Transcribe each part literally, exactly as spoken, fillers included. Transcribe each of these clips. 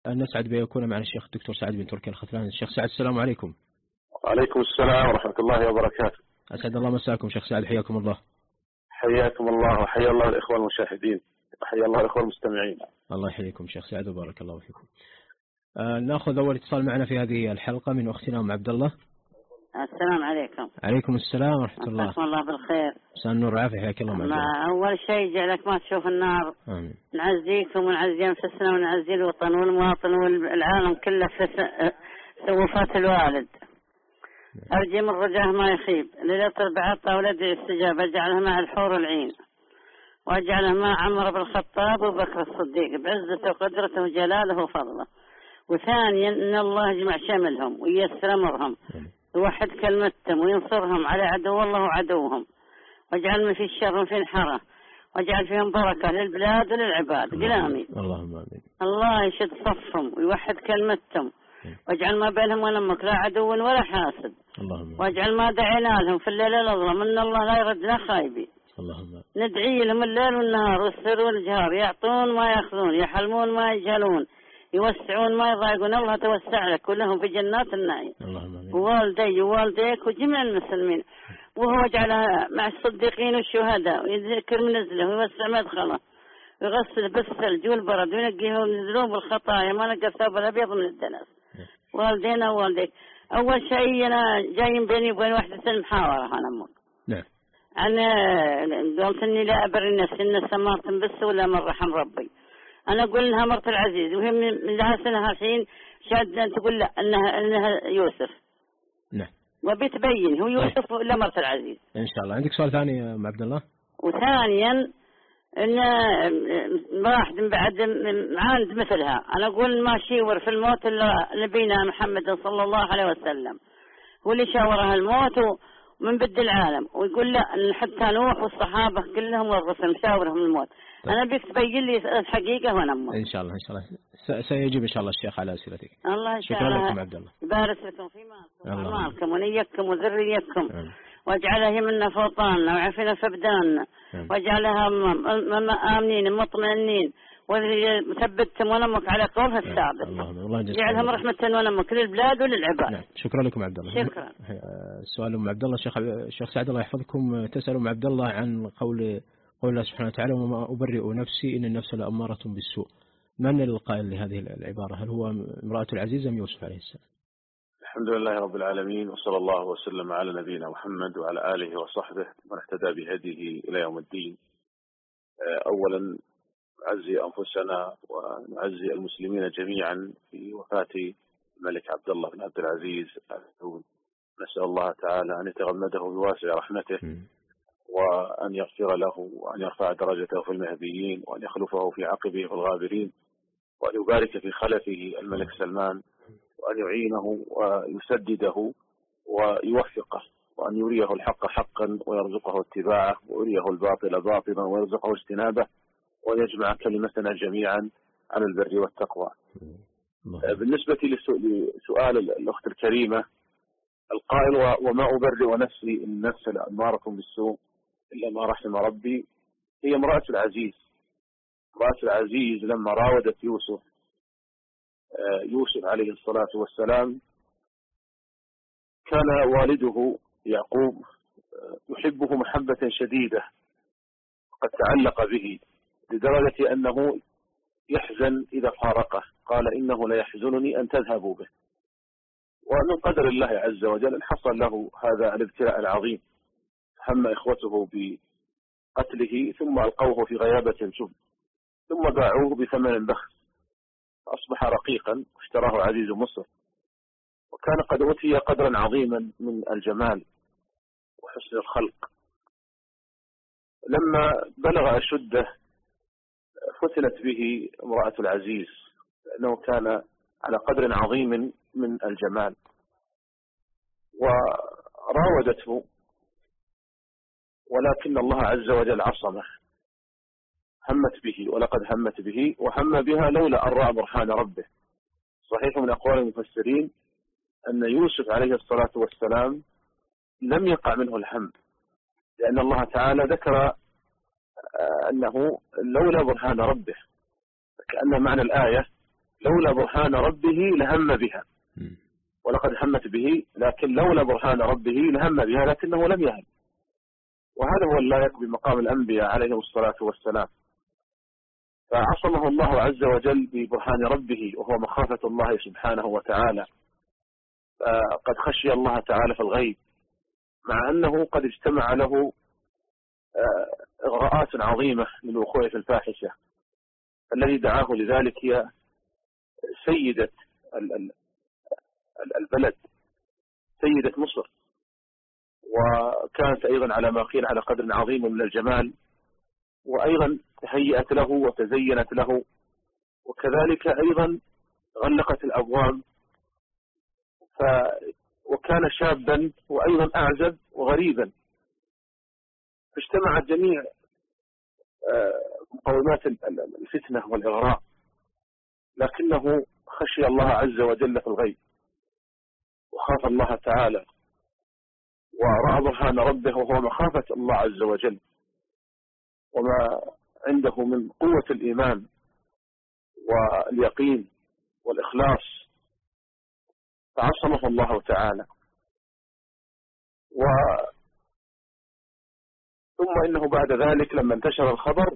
نسعد بأن يكون معنا الشيخ الدكتور سعد بن تركي الختلاني. الشيخ سعد السلام عليكم. وعليكم السلام ورحمة الله وبركاته. أسعد الله مساكم شيخ سعد، حياكم الله. حياكم الله وحيا الله الإخوة المشاهدين وحيا الله الإخوة المستمعين. الله يحييكم شيخ سعد وبارك الله فيكم. آه نأخذ أول اتصال معنا في هذه الحلقة من أختنا أم عبد الله. السلام عليكم. عليكم السلام ورحمة الله. مساكم الله بالخير. مساء النور والعافية، حياك الله. ما أول شيء جعلك ما تشوف النار. آمين. نعزيكم ونعزي أنفسنا ونعزي الوطن والمواطن والعالم كله في وفاة الوالد. أرجي من رجاه ما يخيب، ليلة البعث طاولة استجابة اجعلها مع الحور العين، واجعلها مع عمر بن الخطاب وبكر الصديق بعزته وقدرته وجلاله وفضله. وثانيا ان الله يجمع شملهم وييسر امرهم ويوحد كلمتهم وينصرهم على عدو الله وعدوهم، واجعل ما في الشر في انحره، واجعل فيهم بركه للبلاد وللعباد. قل امين. اللهم امين. الله يشد صفهم ويوحد كلمتهم، واجعل ما بينهم ونمك لا عدو ولا حاسد. اللهم. واجعل ما دعينا لهم في الليل الاظلم ان الله لا يردنا خايبين. اللهم. ندعي لهم الليل والنهار والسر والجهار، يعطون ما ياخذون، يحلمون ما يجهلون، يوسعون ما يضايقون. الله توسع لك كلهم في جنات النعيم. اللهم. ووالدي ووالديك وجميع المسلمين. وهو جعلها مع الصديقين والشهداء، ويذكر منزله ويوسع مدخله ويغسل بالثلج والبرد وينقيهم من الذنوب والخطايا ما نقى الثوب الابيض من الدنس. والدينا ووالديك. اول شيء انا جايين بيني وبين وحده المحاوره انا امك. نعم. انا قلت اني لا ابري نفسي ان السمار تنبس ولا من رحم ربي. انا اقول لها مرت العزيز وهي من لها سنه الحين شاد تقول لا انها انها يوسف. نعم. وبتبين هو يوسف ولا مرت العزيز. ان شاء الله. عندك سؤال ثاني يا ام عبد الله؟ وثانيا ان واحد من بعد عاند مثلها، انا اقول ما شيور في الموت الا نبينا محمد صلى الله عليه وسلم، هو اللي شاورها الموت من بد العالم، ويقول لا حتى نوح والصحابه كلهم والرسل مشاورهم الموت. طيب. انا بيك تبين لي الحقيقه وانا امك. ان شاء الله ان شاء الله سيجيب ان شاء الله الشيخ على اسئلتك. الله شكرا لكم عبد الله. يبارك لكم في مالكم ونيتكم وذريتكم، واجعلها يمنا فوطاننا وعافنا في ابداننا، واجعلها امنين مطمئنين وثبتهم ونمك على قولها الثابت. اجعلهم رحمه ونمك للبلاد وللعباد. نعم. شكرا لكم عبد الله. شكرا. السؤال ام عبد الله الشيخ الشيخ سعد الله يحفظكم، تسال ام عبد الله عن قول قول الله سبحانه وتعالى وما أبرئ نفسي إن النفس لأمارة بالسوء. من القائل لهذه العبارة؟ هل هو امرأة العزيز أم يوسف عليه السلام؟ الحمد لله رب العالمين، وصلى الله وسلم على نبينا محمد وعلى آله وصحبه ومن اهتدى بهديه إلى يوم الدين. أولا نعزي أنفسنا ونعزي المسلمين جميعا في وفاة الملك عبد الله بن عبد العزيز. نسأل الله تعالى أن يتغمده بواسع رحمته م. وأن يغفر له وأن يرفع درجته في المهديين وأن يخلفه في عقبه في الغابرين وأن يبارك في خلفه الملك سلمان وأن يعينه ويسدده ويوفقه وأن يريه الحق حقا ويرزقه اتباعه ويريه الباطل باطلا ويرزقه اجتنابه وأن يجمع كلمتنا جميعا على البر والتقوى. بالنسبة لسؤال الأخت الكريمة القائل وما أبرئ نفسي إن النفس لأمارة بالسوء إلا ما رحم ربي، هي امرأة العزيز. امرأة العزيز لما راودت يوسف يوسف عليه الصلاة والسلام كان والده يعقوب يحبه محبة شديدة قد تعلق به لدرجة أنه يحزن إذا فارقه، قال إنه لا يحزنني أن تذهبوا به. ومن قدر الله عز وجل أن حصل له هذا الابتلاء العظيم، هم إخوته بقتله ثم ألقوه في غيابة الجب ثم باعوه بثمن بخس فأصبح رقيقا واشتراه عزيز مصر، وكان قد أوتي قدرا عظيما من الجمال وحسن الخلق. لما بلغ أشده فتنت به امرأة العزيز لأنه كان على قدر عظيم من الجمال وراودته، ولكن الله عز وجل عصمه. همت به ولقد همت به وهم بها لولا أن رأى برهان ربه. صحيح من أقوال المفسرين أن يوسف عليه الصلاة والسلام لم يقع منه الهم، لأن الله تعالى ذكر أنه لولا برهان ربه، كأن معنى الآية لولا برهان ربه لهم بها، ولقد همت به، لكن لولا برهان ربه لهم بها لكنه لم يهم. وهذا هو اللائق بمقام الأنبياء عليهم الصلاة والسلام. فعصمه الله عز وجل ببرهان ربه وهو مخافة الله سبحانه وتعالى، قد خشي الله تعالى في الغيب، مع أنه قد اجتمع له إغراءات عظيمة للوقوع في الفاحشة. الذي دعاه لذلك هي سيدة البلد، سيدة مصر، وكانت أيضا على ما قيل على قدر عظيم من الجمال، وأيضا تهيأت له وتزينت له، وكذلك أيضا غلقت الأبواب، ف وكان شابا وأيضا أعزب وغريبا، فاجتمعت جميع مقومات الفتنة والإغراء، لكنه خشي الله عز وجل في الغيب وخاف الله تعالى ورأى برهان ربه وهو مخافة الله عز وجل وما عنده من قوة الإيمان واليقين والإخلاص، فعصمه الله تعالى. و ثم إنه بعد ذلك لما انتشر الخبر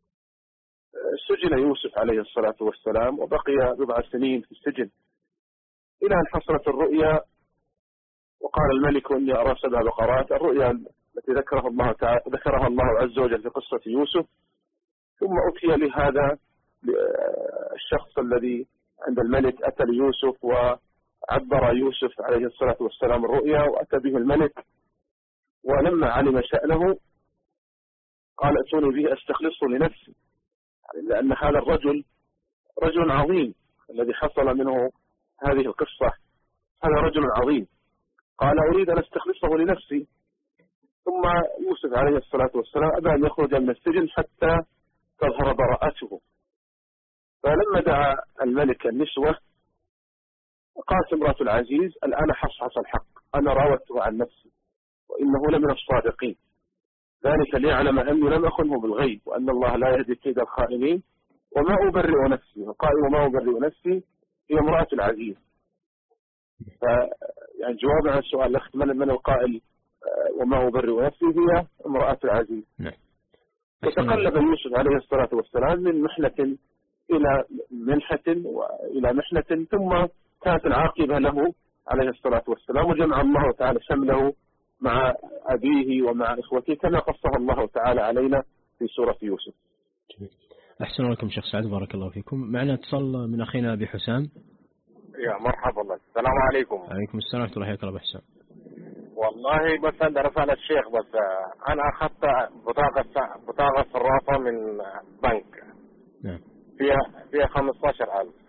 سجن يوسف عليه الصلاة والسلام، وبقي بضع سنين في السجن إلى أن حصلت الرؤيا، وقال الملك إني أرى سبع بقرات، الرؤيا التي ذكرها الله تعالى ذكرها الله عز وجل في قصة يوسف. ثم أتي لهذا الشخص الذي عند الملك، أتى ليوسف وعبر يوسف عليه الصلاة والسلام الرؤيا، وأتى به الملك، ولما علم شأنه قال ائتوني به أستخلصه لنفسي، لأن هذا الرجل رجل عظيم الذي حصل منه هذه القصة، هذا رجل عظيم. قال أريد أن أستخلصه لنفسي. ثم يوسف عليه الصلاة والسلام أبى أن يخرج من السجن حتى تظهر براءته. فلما دعا الملك النسوة قالت امرأة العزيز الآن حصحص الحق، أنا راودته عن نفسي وإنه لمن الصادقين، ذلك ليعلم أني لم أخنه بالغيب وأن الله لا يهدي كيد الخائنين وما أبرئ نفسي. وقال وما أبرئ نفسي هي امرأة العزيز. ف يعني جوابا عن السؤال الأخت من من القائل وما أبرئ نفسي هي امرأة العزيز. نعم. وتقلب يوسف عليه الصلاة والسلام من محنة إلى منحة وإلى محنة، ثم كانت العاقبة له عليه الصلاة والسلام، وجمع الله تعالى شمله مع أبيه ومع إخوته كما قصها الله تعالى علينا في سورة يوسف. أحسن لكم شيخ سعد، بارك الله فيكم. معنا اتصال من أخينا أبي حسام. يا مرحبا الله. السلام عليكم. عليكم السلام ورحمة الله وبركاته. أبو حسام والله بس عندي رسالة الشيخ، بس أنا أخذت بطاقة بطاقة صرافة من بنك. نعم. فيها فيها خمسة عشر ألف،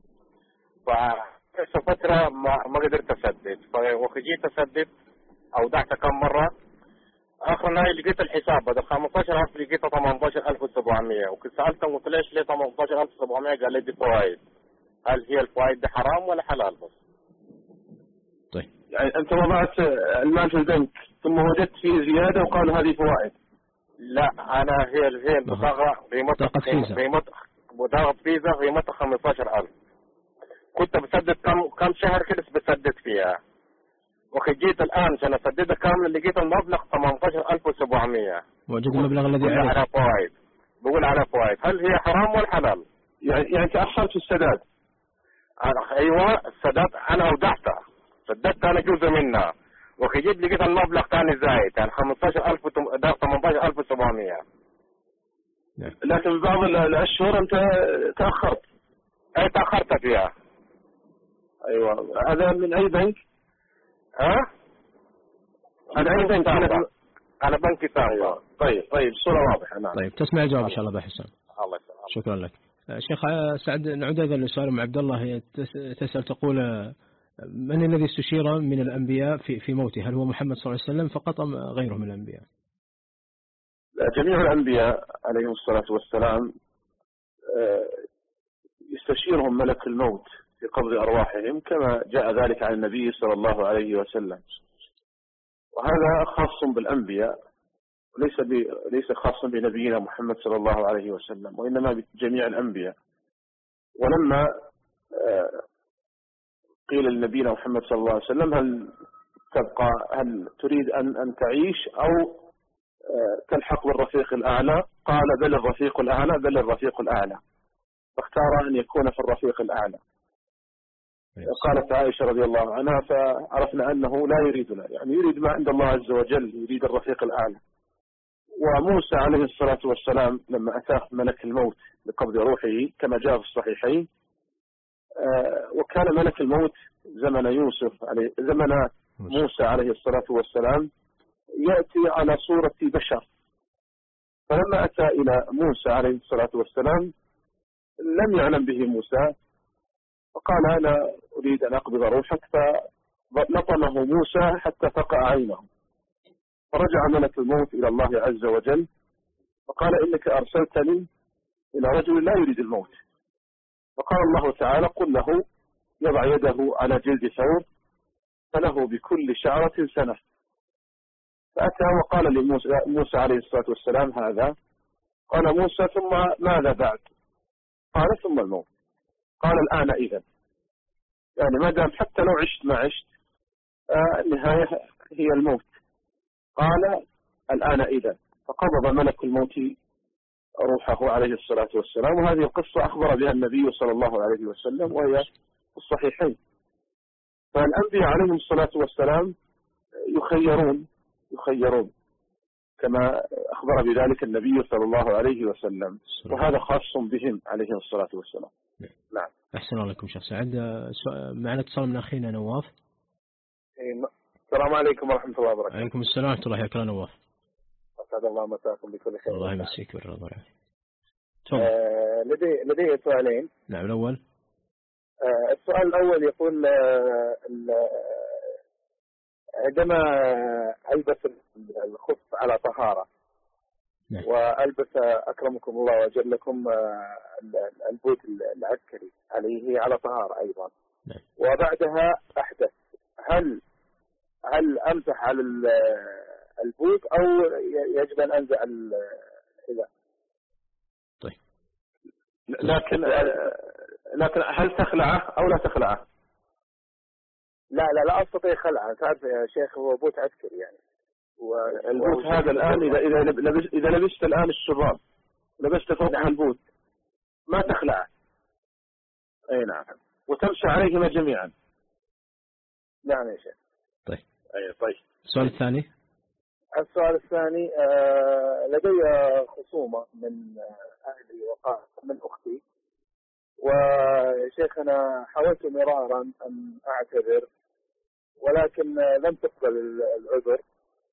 فإيش فترة ما ما قدرت أسدد، فوخجيت أسدد أودعت كم مرة، آخر نهاية لقيت الحساب بدل خمسة عشر ألف لقيته ثمانية عشر ألف وسبعمية، وكنت سألتهم قلت ليش ليه ثمانية عشر ألف وسبعمية؟ قال لي دي فوائد. هل هي الفوائد دي حرام ولا حلال بس؟ طيب يعني أنت وضعت المال في البنك ثم وجدت فيه زيادة وقالوا هذه فوائد؟ لا، أنا هي هي البطاقة قيمتها قيمتها بطاقة فيزا قيمتها خمسة عشر ألف، كنت بسدد كم كم شهر كده بسدد فيها، وجيت الآن عشان أسددها كامل لقيت المبلغ ثمانية عشر ألف وسبعمية، وجد المبلغ الذي عليه على فوائد. بقول على فوائد، هل هي حرام ولا حلال؟ يعني يعني تأخرت في السداد؟ أيوة السداد أنا أودعتها، سددت أنا جزء منها، وخجيت لقيت المبلغ ثاني زايد، يعني خمسة عشر ألف ثمانية عشر ألف وسبعمية. لكن بعض الأشهر أنت تأخرت. أي تأخرت فيها. أيوة. هذا من أي بنك؟ ها؟ هذا أي بنك؟ على بنك ثاني. أيوة. طيب طيب الصورة واضحة. نعم. طيب تسمع الجواب إن شاء الله أبو حسام. الله يسلمك. شكرا لك. شيخ سعد، نعود أيضا لسؤال أم عبد الله. هي تسأل تقول من الذي استشير من الأنبياء في في موته؟ هل هو محمد صلى الله عليه وسلم فقط أم غيره من الأنبياء؟ جميع الأنبياء عليهم الصلاة والسلام يستشيرهم ملك الموت في قبض أرواحهم كما جاء ذلك عن النبي صلى الله عليه وسلم، وهذا خاص بالأنبياء وليس ليس خاصا بنبينا محمد صلى الله عليه وسلم، وإنما بجميع الأنبياء. ولما قيل لنبينا محمد صلى الله عليه وسلم هل تبقى هل تريد أن أن تعيش أو تلحق بالرفيق الأعلى؟ قال بل الرفيق الأعلى بل الرفيق الأعلى، فاختار أن يكون في الرفيق الأعلى. قالت عائشة رضي الله عنها فعرفنا أنه لا يريدنا، يعني يريد ما عند الله عز وجل، يريد الرفيق الأعلى. وموسى عليه الصلاة والسلام لما أتاه ملك الموت لقبض روحه كما جاء في الصحيحين، وكان ملك الموت زمن يوسف عليه زمن موسى عليه الصلاة والسلام يأتي على صورة بشر، فلما أتى إلى موسى عليه الصلاة والسلام لم يعلم به موسى، فقال أنا أريد أن أقبض روحك، فنطمه موسى حتى فقع عينه، فرجع ملك الموت إلى الله عز وجل فقال إنك أرسلتني إلى رجل لا يريد الموت، فقال الله تعالى قل له يضع يده على جلد ثور فله بكل شعرة سنة. فأتى وقال لموسى موسى عليه الصلاة والسلام هذا، قال موسى ثم ماذا بعد؟ قال ثم الموت. قال الآن إذن، يعني ما دام حتى لو عشت ما عشت النهاية هي الموت. قال الآن إذن، فقبض ملك الموت روحه عليه الصلاة والسلام. وهذه القصة أخبر بها النبي صلى الله عليه وسلم وهي في الصحيحين. فالأنبياء عليهم الصلاة والسلام يخيرون يخيرون كما أخبر بذلك النبي صلى الله عليه وسلم، وهذا خاص بهم عليه الصلاة والسلام. نعم. أحسن الله لكم شيخ سعد. معنا اتصال من أخينا نواف. السلام عليكم ورحمة الله وبركاته. عليكم السلام ورحمة الله وبركاته. نواف أسعد الله مساكم بكل خير. الله يمسيك بالرضا والعافية. آه لدي لدي سؤالين. نعم. الأول آه السؤال الأول يقول آه عندما ألبس الخف على طهارة، نعم. وألبس أكرمكم الله وأجلكم البوت العسكري عليه على طهارة أيضا، نعم. وبعدها أحدث، هل هل أمسح على البوت أو يجب أن أنزع الحذاء؟ طيب. لكن لكن هل تخلعه أو لا تخلعه؟ لا لا لا أستطيع خلعه. تعرف يا شيخ هو بوت عسكري يعني. والبوت هذا الآن إذا إذا لبست إذا لبست الآن الشراب لبست فوقها البوت ما تخلعه. أي نعم. وتمشي عليهما جميعا. نعم يا شيخ. طيب. أي طيب. السؤال الثاني. السؤال الثاني آه لدي خصومة من أهلي وقال من أختي، وشيخنا حاولت مرارا أن أعتذر ولكن لم تقبل العذر،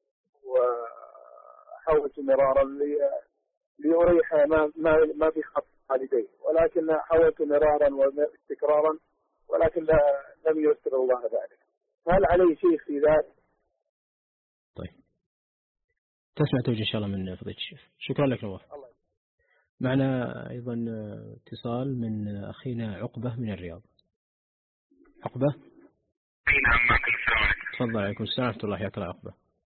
وحاولت مرارا لأريح ما ما ما في خط والدي، ولكن حاولت مرارا واستكرارا ولكن لم ييسر الله ذلك. هل علي شيء في ذلك؟ طيب. تسمع توجه إن شاء الله من فضيلة الشيخ. شكرا لك نواف. معنا أيضا اتصال من أخينا عقبة من الرياض. عقبة. أي نعم معكم. السلام عليكم. تفضل. عليكم السلام ورحمة الله يا عقبة.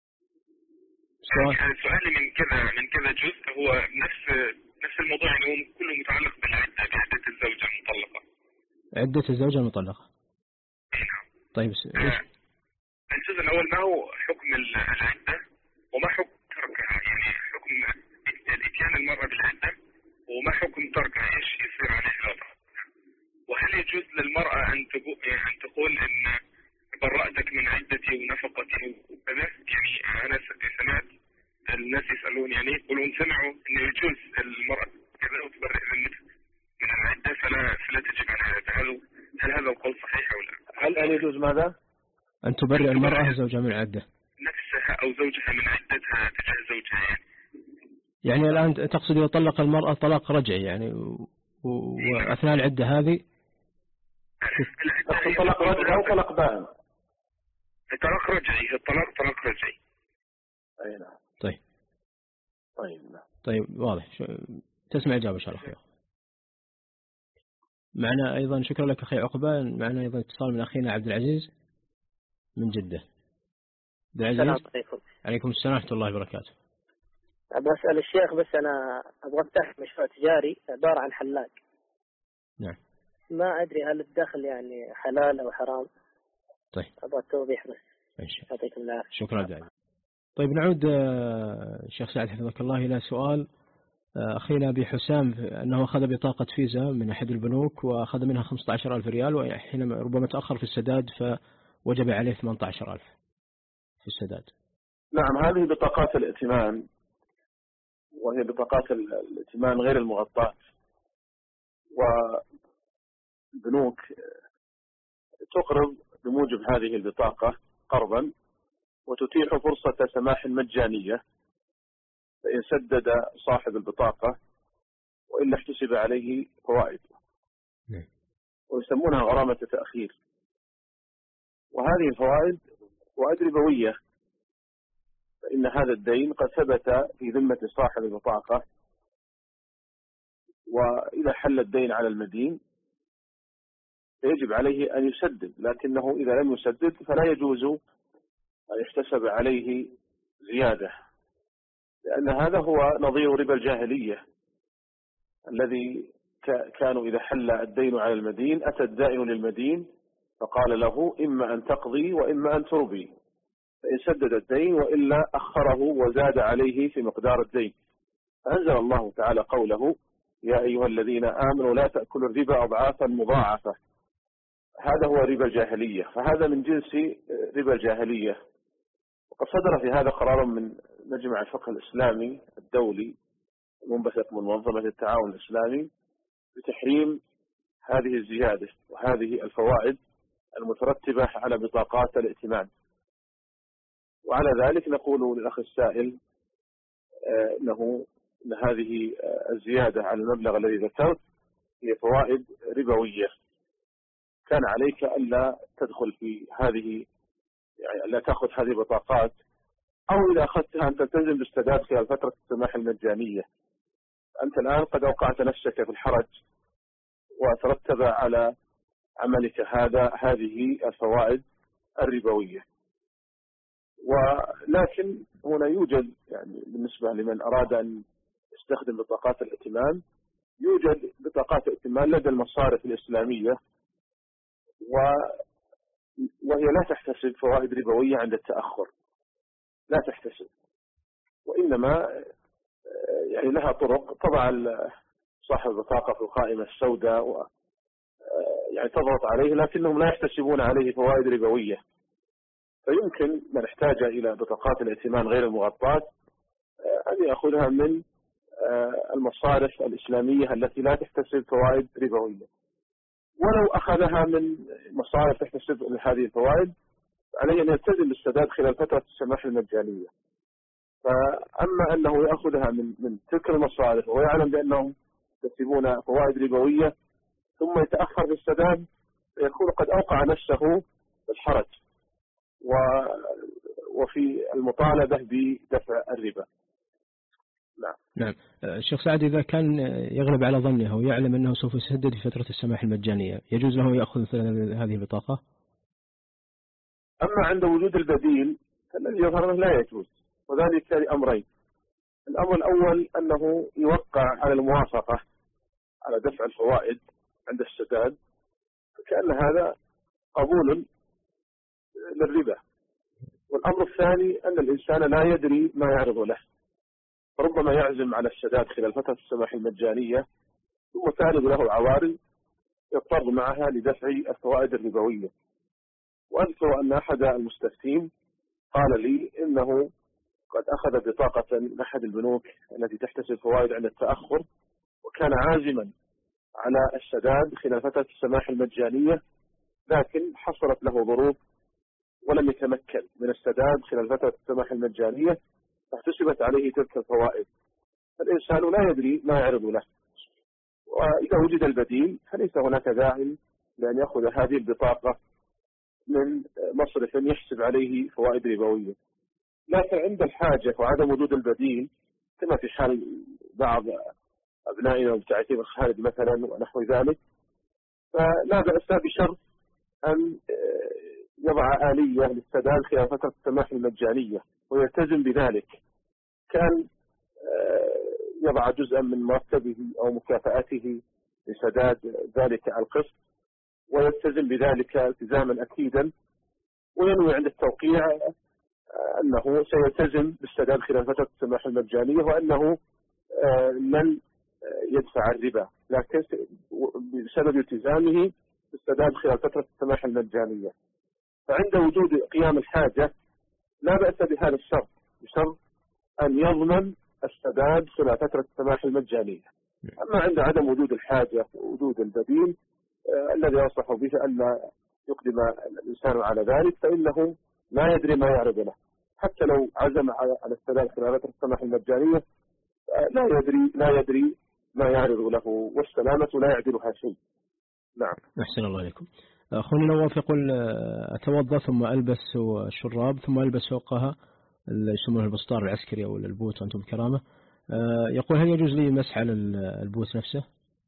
سؤال سؤالي من كذا من كذا جزء هو نفس نفس الموضوع، يعني هو كله متعلق بالعدة بعدة الزوجة المطلقة. عدة الزوجة المطلقة. أي نعم. طيب. آه الجزء الأول ما هو حكم العدة وما حكم تركها، يعني حكم الإتيان المرأة بالعدة وما حكم تركها، إيش يصير عليها الوضع؟ وهل يجوز للمرأة أن أن تقول إن برأتك من عدتي ونفقتي وكذا؟ يعني أنا سمعت الناس يسألون يعني يقولون سمعوا إنه يجوز المرأة كذا وتبرئ ذمتها من العدة فلا فلا تجب عليها. هل هل هذا القول صحيح أو لا؟ هل هل يجوز ماذا؟ أن تبرئ المرأة زوجها من العدة؟ نفسها أو زوجها من عدتها تجاه زوجها يعني. يعني الآن تقصد إذا طلق المرأة طلاق رجعي يعني وأثناء العدة هذه طلاق رجعي أو طلاق بائن؟ طلاق رجعي. الطلاق طلاق رجعي. أي نعم. طيب. طيب نعم. طيب واضح. تسمع إجابة إن شاء الله. معنا أيضا شكرا لك أخي عقبة. معنا أيضا اتصال من أخينا عبد العزيز من جدة. السلام عليكم. عليكم السلام ورحمة الله وبركاته. أبغى أسأل الشيخ بس أنا أبغى أفتح مشروع تجاري عبارة عن حلاق. نعم. ما أدري هل الدخل يعني حلال أو حرام. طيب أبغى التوضيح بس. إن شاء الله. يعطيكم العافية. شكرا دائما. طيب نعود الشيخ سعد حفظك الله إلى سؤال أخينا أبي حسام أنه أخذ بطاقة فيزا من أحد البنوك وأخذ منها خمسة عشر ألف ريال، وحينما ربما تأخر في السداد فوجب عليه ثمانية عشر ألف في السداد. نعم، هذه بطاقات الائتمان، وهي بطاقات الائتمان غير المغطاة، والبنوك تقرض بموجب هذه البطاقة قرضا وتتيح فرصة سماح مجانية، فإن سدد صاحب البطاقة وإلا احتسب عليه فوائد، ويسمونها غرامة تأخير. وهذه الفوائد فوائد ربوية، فإن هذا الدين قد ثبت في ذمة صاحب البطاقة، وإذا حل الدين على المدين فيجب عليه أن يسدد، لكنه إذا لم يسدد فلا يجوز أن يحتسب عليه زيادة، لأن هذا هو نظير ربا الجاهلية الذي كانوا إذا حل الدين على المدين أتى الدائن للمدين فقال له إما أن تقضي وإما أن تربي، فإن سدد الدين وإلا أخره وزاد عليه في مقدار الدين. فأنزل الله تعالى قوله يا أيها الذين آمنوا لا تأكلوا الربا أضعافا مضاعفة. هذا هو ربا الجاهلية، فهذا من جنس ربا الجاهلية. وقد صدر في هذا قرار من مجمع الفقه الإسلامي الدولي المنبثق من منظمة التعاون الإسلامي بتحريم هذه الزيادة وهذه الفوائد المترتبة على بطاقات الائتمان. وعلى ذلك نقول للأخ السائل أنه أن هذه الزيادة على المبلغ الذي ذكرت هي فوائد ربوية، كان عليك ألا تدخل في هذه، يعني ألا تأخذ هذه البطاقات، أو إذا أخذتها أن تلتزم بالسداد خلال فترة السماح المجانية. أنت الآن قد أوقعت نفسك في الحرج وترتب على عملك هذا هذه الفوائد الربوية. ولكن هنا يوجد يعني بالنسبة لمن أراد أن يستخدم بطاقات الائتمان، يوجد بطاقات ائتمان لدى المصارف الإسلامية وهي لا تحتسب فوائد ربوية عند التأخر، لا تحتسب، وإنما يعني لها طرق طبعا صاحب البطاقة في القائمة السوداء و يعني تضغط عليه، لكنهم لا يحتسبون عليه فوائد ربوية. فيمكن من احتاج إلى بطاقات الائتمان غير المغطاة أن يأخذها من المصارف الإسلامية التي لا تحتسب فوائد ربوية. ولو أخذها من مصارف تحتسب هذه الفوائد عليه أن يلتزم بالسداد خلال فترة السماح المجانية. فأما أنه يأخذها من من تلك المصارف ويعلم بأنهم يكتسبون فوائد ربوية ثم يتأخر في السداد، يكون قد أوقع نفسه في الحرج وفي المطالبة بدفع الربا. نعم. نعم. الشيخ سعد إذا كان يغلب على ظنه ويعلم أنه سوف يسدد في فترة السماح المجانية، يجوز له يأخذ هذه البطاقة؟ أما عند وجود البديل فالذي يظهر لا يجوز، وذلك لأمرين. الأمر الأول أنه يوقع على الموافقة على دفع الفوائد عند السداد، فكأن هذا قبول للربا. والأمر الثاني أن الإنسان لا يدري ما يعرض له، فربما يعزم على السداد خلال فترة السماح المجانية ثم تعرض له عوارض يضطر معها لدفع الفوائد الربوية. وأذكر أن أحد المستفتين قال لي إنه قد أخذ بطاقة من أحد البنوك التي تحتسب فوائد عند التأخر، وكان عازما على السداد خلال فترة السماح المجانية، لكن حصلت له ظروف ولم يتمكن من السداد خلال فترة السماح المجانية فاحتسبت عليه تلك الفوائد. فالإنسان لا يدري ما يعرض له، وإذا وجد البديل فليس هناك داعي لأن يأخذ هذه البطاقة من مصرف يحسب عليه فوائد ربوية. لكن عند الحاجة وعدم وجود البديل كما في حال بعض أبنائنا المبتعثين الخارج مثلا ونحو ذلك، فلا بأس بشرط أن يضع آلية للسداد خلال فترة السماح المجانية ويلتزم بذلك، كان يضع جزءا من مرتبه أو مكافأته لسداد ذلك القسط، ويلتزم بذلك التزاما أكيدا، وينوي عند التوقيع أنه سيلتزم بالسداد خلال فترة السماح المجانية، وأنه لن يدفع الربا، لكن بسبب التزامه بالسداد خلال فترة السماح المجانية. فعند وجود قيام الحاجة لا بأس بهذا الشرط، بشرط أن يضمن السداد خلال فترة السماح المجانية. أما عند عدم وجود الحاجة ووجود البديل آه الذي ينصح به ألا يقدم الإنسان على ذلك، فإنه لا يدري ما يعرض له، حتى لو عزم على السداد خلال فترة السماح المجانية آه لا يدري لا يدري ما يعرض له، والسلامة لا يعدلها شيء. نعم. أحسن الله عليكم. أخونا نواف يقول أتوضأ ثم ألبس الشراب ثم ألبس فوقها اللي يسمونه البسطار العسكري أو البوت أنتم بكرامة، يقول هل يجوز لي مسح على البوت نفسه؟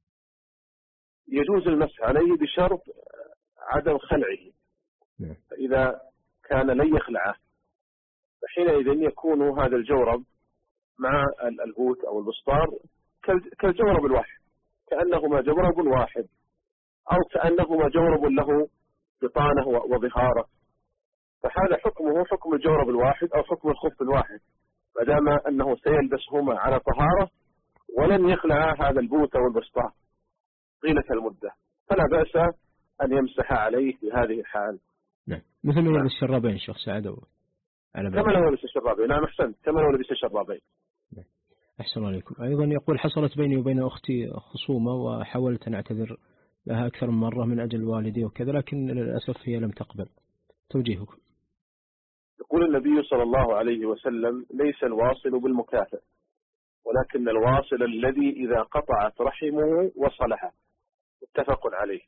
يجوز المسح عليه بشرط عدم خلعه. إذا كان لن يخلعه فحينئذ يكون هذا الجورب مع البوت أو البسطار كالجورب الواحد، كأنهما جورب واحد، أو كأنهما جورب له بطانة وظهارة، فهذا حكمه حكم الجورب الواحد أو حكم الخف الواحد، ما دام أنه سيلبسهما على طهارة ولن يخلع هذا البوت أو البسطار طيلة المدة، فلا بأس أن يمسح عليه في هذه الحال. نعم، مثل ما يلبس الشرابين شيخ سعد على كما لو لبس الشرابين. نعم أحسنت، كما لو لبس الشرابين. أحسن عليكم. أيضا يقول حصلت بيني وبين أختي خصومة وحاولت أن أعتذر لها أكثر من مرة من أجل والدي وكذا، لكن للأسف هي لم تقبل، توجيهكم. يقول النبي صلى الله عليه وسلم ليس الواصل بالمكافئ، ولكن الواصل الذي إذا قطعت رحمه وصلها، متفق عليه.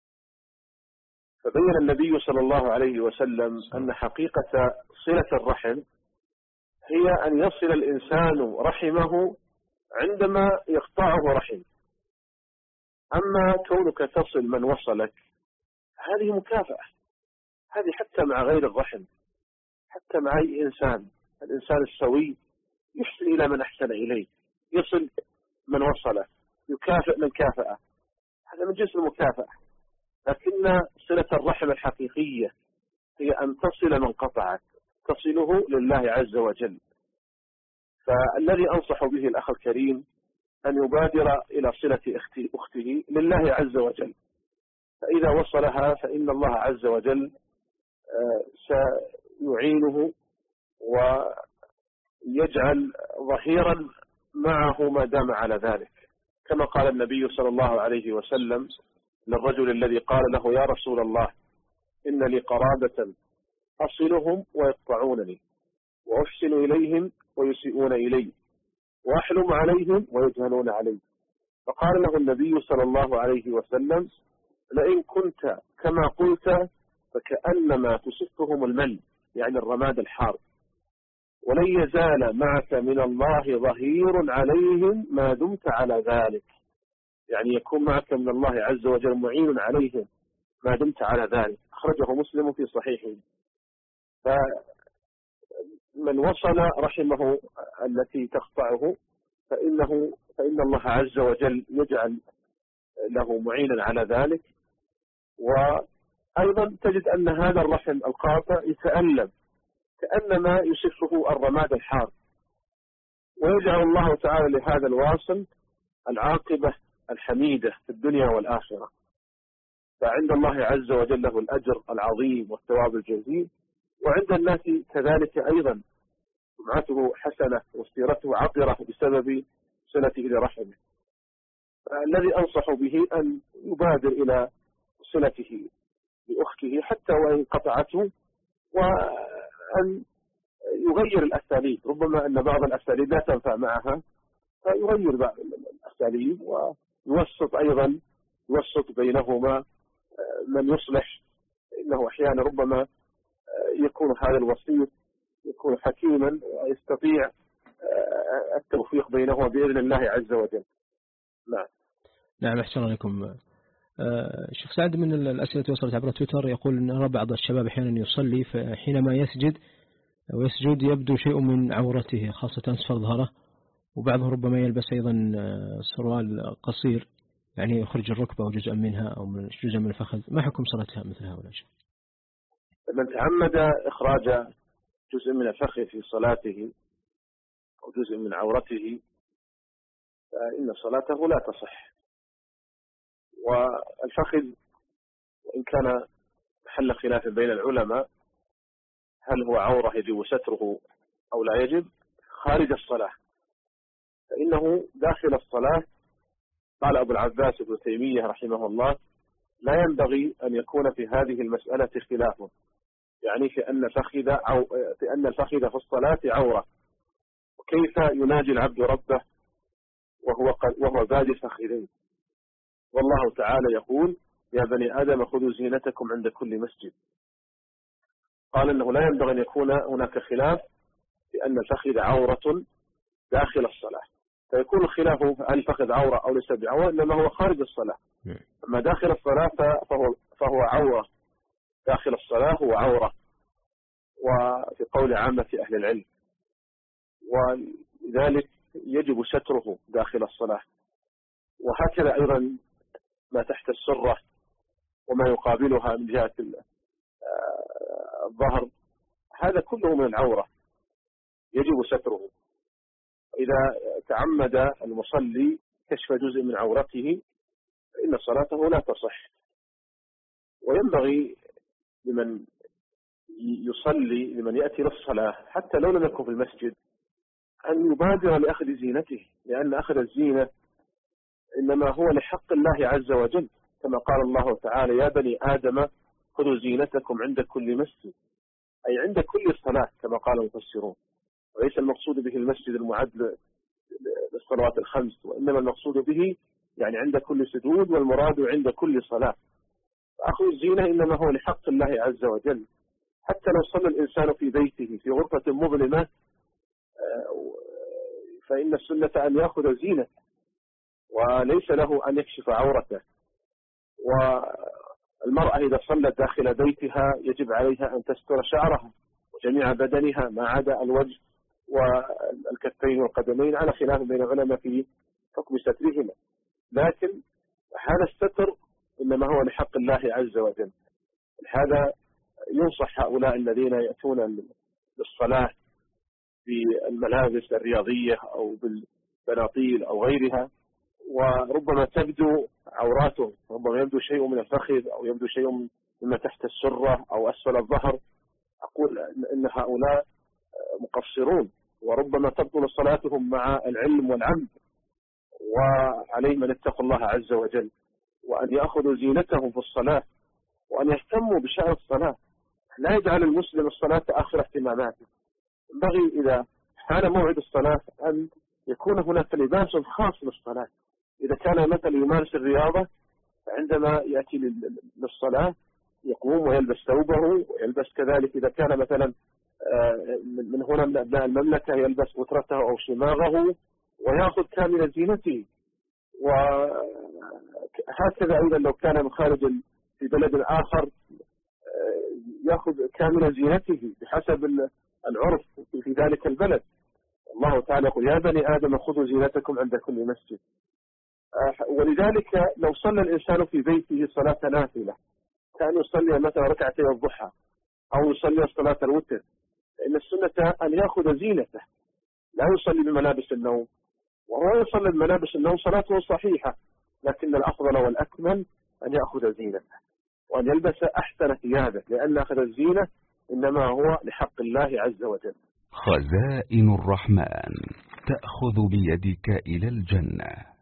فبين النبي صلى الله عليه وسلم أن حقيقة صلة الرحم هي أن يصل الإنسان رحمه عندما يقطعه رحم. أما كونك تصل من وصلك هذه مكافأة، هذه حتى مع غير الرحم، حتى مع أي إنسان. الإنسان السوي يحسن إلى من أحسن إليه، يصل من وصله، يكافئ من كافأه، هذا من جنس المكافأة. لكن صلة الرحم الحقيقية هي أن تصل من قطعك، تصله لله عز وجل. فالذي أنصح به الأخ الكريم أن يبادر إلى صلة أخته لله عز وجل، فإذا وصلها فإن الله عز وجل سيعينه ويجعل ظهيرا معه ما دام على ذلك، كما قال النبي صلى الله عليه وسلم للرجل الذي قال له يا رسول الله إن لي قرابة أصلهم ويقطعونني، وأحسن إليهم ويسيئون إلي، وأحلم عليهم ويجهلون علي. فقال له النبي صلى الله عليه وسلم لئن كنت كما قلت فكأنما تسفهم المل، يعني الرماد الحار، ولن يزال معك من الله ظهير عليهم ما دمت على ذلك، يعني يكون معك من الله عز وجل معين عليهم ما دمت على ذلك. أخرجه مسلم في صحيحه. فمن وصل رحمه التي تقطعه فإنه فإن الله عز وجل يجعل له معينا على ذلك. وأيضا تجد أن هذا الرحم القاطع يتألم كأنما يسفه الرماد الحار، ويجعل الله تعالى لهذا الواصل العاقبة الحميدة في الدنيا والآخرة، فعند الله عز وجل له الأجر العظيم والثواب الجزيل، وعند الناس كذلك أيضا سمعته حسنة وسيرته عطرة بسبب صلته لرحمه. الذي أنصح به أن يبادر إلى صلته لأخته حتى وإن قطعته، وأن يغير الأساليب، ربما أن بعض الأساليب لا تنفع معها فيغير بعض الأساليب ويوسط أيضا يوسط بينهما من يصلح، إنه أحيانا ربما يكون هذا الوسيط يكون حكيما ويستطيع التوفيق بينهما بإذن الله عز وجل. نعم. نعم أحسن عليكم. شيخ سعد من الأسئلة التي وصلت عبر تويتر يقول أن بعض الشباب أحيانا يصلي فحينما يسجد ويسجد يبدو شيء من عورته خاصة أسفل ظهره، وبعضهم ربما يلبس أيضا سروال قصير يعني يخرج الركبة أو جزءا منها أو من جزء من الفخذ، ما حكم صلاتها مثل هؤلاء؟ من تعمد إخراج جزء من الفخذ في صلاته أو جزء من عورته فإن صلاته لا تصح. والفخذ وإن كان محل خلاف بين العلماء هل هو عورة يجب ستره أو لا يجب، خارج الصلاة فإنه داخل الصلاة. قال أبو العباس ابن تيمية رحمه الله: لا ينبغي أن يكون في هذه المسألة خلاف، يعني في أن الفخذ أو في أن الفخذ في الصلاة عورة، وكيف يناجي العبد ربه وهو وهو بادي الفخذين. والله تعالى يقول: يا بني آدم خذوا زينتكم عند كل مسجد. قال أنه لا ينبغي أن يكون هناك خلاف بأن الفخذ عورة داخل الصلاة، فيكون الخلاف هل الفخذ عورة أو ليس بعورة، إنما هو خارج الصلاة. أما داخل الصلاة فهو, فهو عورة، داخل الصلاة هو عورة، وفي قول عامة أهل العلم، ولذلك يجب ستره داخل الصلاة. وهكذا أيضا ما تحت السرة وما يقابلها من جهة الظهر، هذا كله من العورة يجب ستره. إذا تعمد المصلي كشف جزء من عورته فإن صلاته لا تصح. وينبغي لمن يصلي لمن يأتي للصلاة حتى لو لم يكن في المسجد أن يبادر لأخذ زينته، لأن أخذ الزينة إنما هو لحق الله عز وجل، كما قال الله تعالى: يا بني آدم خذوا زينتكم عند كل مسجد، أي عند كل صلاة كما قال المفسرون. وليس المقصود به المسجد المعد للصلوات الخمس، وإنما المقصود به يعني عند كل سجود، والمراد عند كل صلاة. فأخذ الزينة إنما هو لحق الله عز وجل. حتى لو صلى الإنسان في بيته في غرفة مظلمة فإن السنة أن يأخذ زينة وليس له أن يكشف عورته. والمرأة إذا صلت داخل بيتها يجب عليها أن تستر شعرها وجميع بدنها ما عدا الوجه والكفين والقدمين، على خلاف بين العلماء في حكم سترهما، لكن هذا الستر إنما هو لحق الله عز وجل. هذا ينصح هؤلاء الذين يأتون للصلاة بالملابس الرياضية أو بالبناطيل أو غيرها، وربما تبدو عوراتهم، ربما يبدو شيء من الفخذ أو يبدو شيء مما تحت السرة أو أسفل الظهر، أقول إن هؤلاء مقصرون، وربما تبطل صلاتهم مع العلم والعمد. وعليهم أن يتقوا الله عز وجل وأن يأخذوا زينتهم في الصلاة وأن يهتموا بشأن الصلاة. لا يجعل المسلم الصلاة آخر اهتماماته. ينبغي إذا حان موعد الصلاة أن يكون هناك لباس خاص للصلاة. إذا كان مثلا يمارس الرياضة عندما يأتي للصلاة يقوم ويلبس ثوبه، ويلبس كذلك إذا كان مثلا من هنا من أبناء المملكة يلبس غترته أو شماغه ويأخذ كامل زينته. وهكذا أيضا لو كان من خارج في بلد آخر يأخذ كامل زينته بحسب العرف في ذلك البلد. الله تعالى يقول: يا بني آدم خذوا زينتكم عند كل مسجد. ولذلك لو صلى الإنسان في بيته صلاة نافلة كان يصلي مثلا ركعتي الضحى أو يصلي صلاة الوتر، فإن السنة أن يأخذ زينته، لا يصلي بملابس النوم. وهو يصلي بملابس النوم صلاته صحيحة، لكن الأفضل والأكمل أن يأخذ زينته وأن يلبس أحسن ثيابه، لأن أخذ الزينة إنما هو لحق الله عز وجل. خزائن الرحمن تأخذ بيدك إلى الجنة.